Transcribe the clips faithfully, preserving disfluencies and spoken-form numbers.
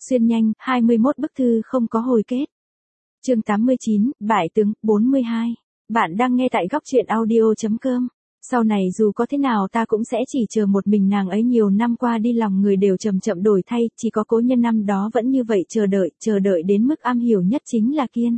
Xuyên nhanh, hai mươi mốt bức thư không có hồi kết. Chương tám mươi chín, Bại tướng, bốn mươi hai. Bạn đang nghe tại góc truyện audio chấm com. Sau này dù có thế nào ta cũng sẽ chỉ chờ một mình nàng ấy, nhiều năm qua đi lòng người đều chậm chậm đổi thay, chỉ có cố nhân năm đó vẫn như vậy chờ đợi, chờ đợi đến mức am hiểu nhất chính là Kiên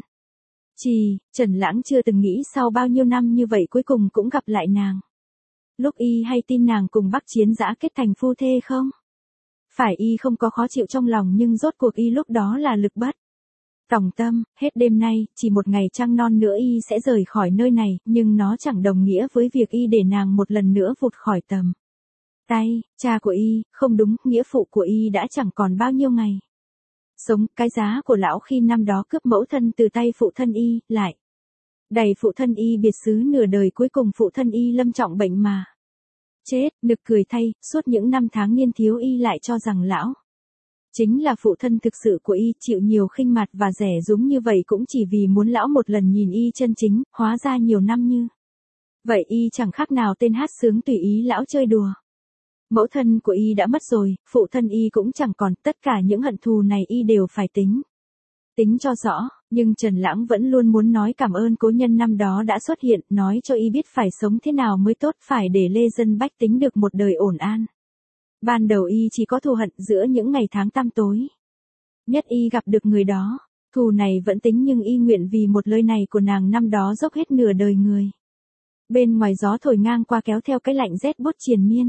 Trì. Trần Lãng chưa từng nghĩ sau bao nhiêu năm như vậy cuối cùng cũng gặp lại nàng. Lúc y hay tin nàng cùng Bắc Chiến Dã kết thành phu thê không? Phải y không có khó chịu trong lòng, nhưng rốt cuộc y lúc đó là lực bất tòng tâm. Hết đêm nay, chỉ một ngày trăng non nữa y sẽ rời khỏi nơi này, nhưng nó chẳng đồng nghĩa với việc y để nàng một lần nữa vụt khỏi tầm tay. Cha của y, không đúng, nghĩa phụ của y đã chẳng còn bao nhiêu ngày sống. Cái giá của lão khi năm đó cướp mẫu thân từ tay phụ thân y, lại đẩy phụ thân y biệt xứ nửa đời, cuối cùng phụ thân y lâm trọng bệnh mà chết. Nực cười thay, suốt những năm tháng niên thiếu y lại cho rằng lão chính là phụ thân thực sự của y, chịu nhiều khinh mặt và rẻ rúng như vậy cũng chỉ vì muốn lão một lần nhìn y chân chính. Hóa ra nhiều năm như vậy y chẳng khác nào tên hát sướng tùy ý lão chơi đùa. Mẫu thân của y đã mất rồi, phụ thân y cũng chẳng còn, tất cả những hận thù này y đều phải tính tính cho rõ. Nhưng Trần Lãng vẫn luôn muốn nói cảm ơn cố nhân năm đó đã xuất hiện, nói cho y biết phải sống thế nào mới tốt, phải để lê dân bách tính được một đời ổn an. Ban đầu y chỉ có thù hận, giữa những ngày tháng tăm tối nhất y gặp được người đó, thù này vẫn tính, nhưng y nguyện vì một lời này của nàng năm đó dốc hết nửa đời người. Bên ngoài gió thổi ngang qua kéo theo cái lạnh rét buốt triền miên.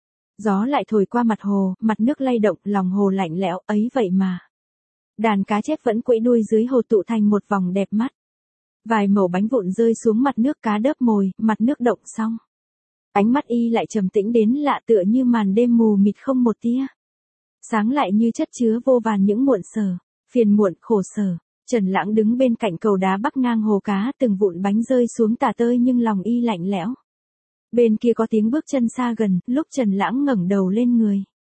Gió lại thổi qua mặt hồ, mặt nước lay động, lòng hồ lạnh lẽo, ấy vậy mà đàn cá chép vẫn quẫy đuôi dưới hồ tụ thành một vòng đẹp mắt. Vài mẩu bánh vụn rơi xuống mặt nước, cá đớp mồi, mặt nước động xong. Ánh mắt y lại trầm tĩnh đến lạ, tựa như màn đêm mù mịt không một tia sáng, lại như chất chứa vô vàn những muộn sở, phiền muộn, khổ sở. Trần Lãng đứng bên cạnh cầu đá bắc ngang hồ cá, từng vụn bánh rơi xuống tả tơi nhưng lòng y lạnh lẽo. Bên kia có tiếng bước chân xa gần, lúc Trần Lãng ngẩng đầu lên, người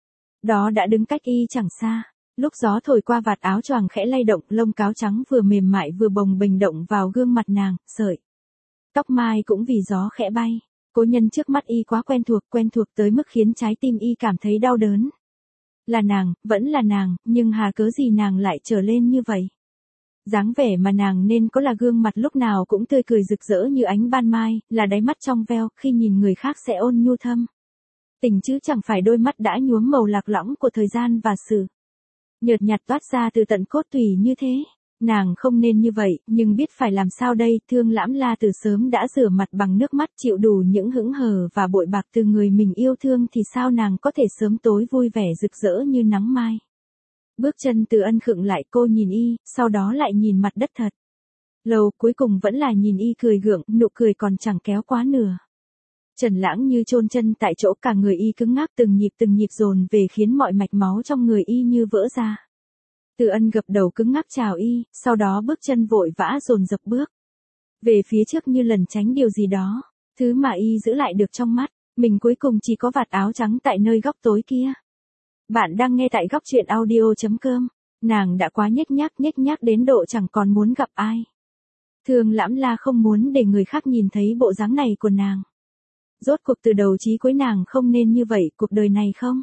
đó đã đứng cách y chẳng xa. Lúc gió thổi qua vạt áo choàng khẽ lay động, lông cáo trắng vừa mềm mại vừa bồng bềnh động vào gương mặt nàng, sợi tóc mai cũng vì gió khẽ bay. Cố nhân trước mắt y quá quen thuộc, quen thuộc tới mức khiến trái tim y cảm thấy đau đớn. Là nàng, vẫn là nàng, nhưng hà cớ gì nàng lại trở lên như vậy? Dáng vẻ mà nàng nên có là gương mặt lúc nào cũng tươi cười rực rỡ như ánh ban mai, là đáy mắt trong veo, khi nhìn người khác sẽ ôn nhu thâm tình, chứ chẳng phải đôi mắt đã nhuốm màu lạc lõng của thời gian và sự nhợt nhạt toát ra từ tận cốt tủy như thế. Nàng không nên như vậy, nhưng biết phải làm sao đây. Thương Lãm La từ sớm đã rửa mặt bằng nước mắt, chịu đủ những hững hờ và bội bạc từ người mình yêu thương, thì sao nàng có thể sớm tối vui vẻ rực rỡ như nắng mai. Bước chân Từ Ân khựng lại, cô nhìn y, sau đó lại nhìn mặt đất thật lâu, cuối cùng vẫn là nhìn y cười gượng, nụ cười còn chẳng kéo quá nửa. Trần Lãng như chôn chân tại chỗ, cả người y cứng ngắc, từng nhịp từng nhịp dồn về khiến mọi mạch máu trong người y như vỡ ra. Từ Ân gập đầu cứng ngắc chào y, sau đó bước chân vội vã dồn dập bước về phía trước như lần tránh điều gì đó, thứ mà y giữ lại được trong mắt mình cuối cùng chỉ có vạt áo trắng tại nơi góc tối kia. Bạn đang nghe tại góc truyện audio chấm com. Nàng đã quá nhếch nhác, nhếch nhác đến độ chẳng còn muốn gặp ai. Thương Lãm La không muốn để người khác nhìn thấy bộ dáng này của nàng. Rốt cuộc từ đầu chí cuối nàng không nên như vậy, cuộc đời này không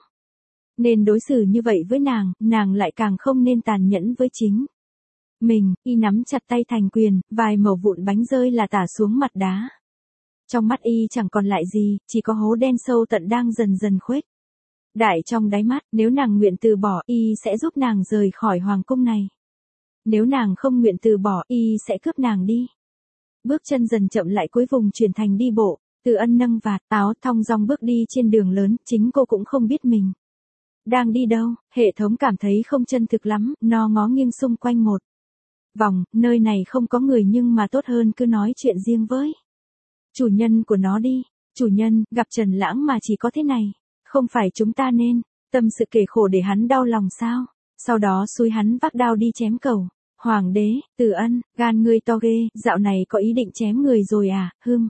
nên đối xử như vậy với nàng, nàng lại càng không nên tàn nhẫn với chính mình. Y nắm chặt tay thành quyền, vài mẩu vụn bánh rơi là tả xuống mặt đá. Trong mắt y chẳng còn lại gì, chỉ có hố đen sâu tận đang dần dần khuếch đại trong đáy mắt. Nếu nàng nguyện từ bỏ, y sẽ giúp nàng rời khỏi hoàng cung này. Nếu nàng không nguyện từ bỏ, y sẽ cướp nàng đi. Bước chân dần chậm lại, cuối vùng chuyển thành đi bộ. Từ Ân nâng vạt áo thong dong bước đi trên đường lớn, chính cô cũng không biết mình đang đi đâu. Hệ thống cảm thấy không chân thực lắm, nó ngó nghiêng xung quanh một vòng, nơi này không có người, nhưng mà tốt hơn cứ nói chuyện riêng với chủ nhân của nó đi. Chủ nhân, gặp Trần Lãng mà chỉ có thế này, không phải chúng ta nên tâm sự kể khổ để hắn đau lòng sao? Sau đó xúi hắn vác đao đi chém cầu hoàng đế. Từ Ân, gan ngươi to ghê, dạo này có ý định chém người rồi à? Hừm,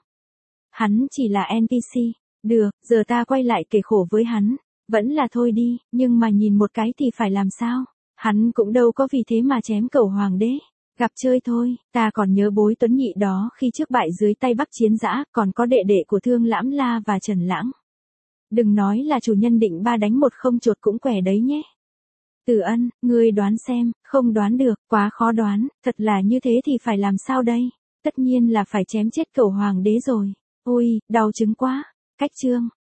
hắn chỉ là en pê xê. Được, giờ ta quay lại kể khổ với hắn. Vẫn là thôi đi, nhưng mà nhìn một cái thì phải làm sao? Hắn cũng đâu có vì thế mà chém cầu hoàng đế. Gặp chơi thôi. Ta còn nhớ Bối Tuấn Nhị đó, khi trước bại dưới tay Bắc Chiến Dã, còn có đệ đệ của Thương Lãm La và Trần Lãng. Đừng nói là chủ nhân định ba đánh một không, chột cũng quẻ đấy nhé. Từ Ân, ngươi đoán xem, không đoán được, quá khó đoán, thật là như thế thì phải làm sao đây? Tất nhiên là phải chém chết cẩu hoàng đế rồi. Ôi, đau chứng quá. Cách chương.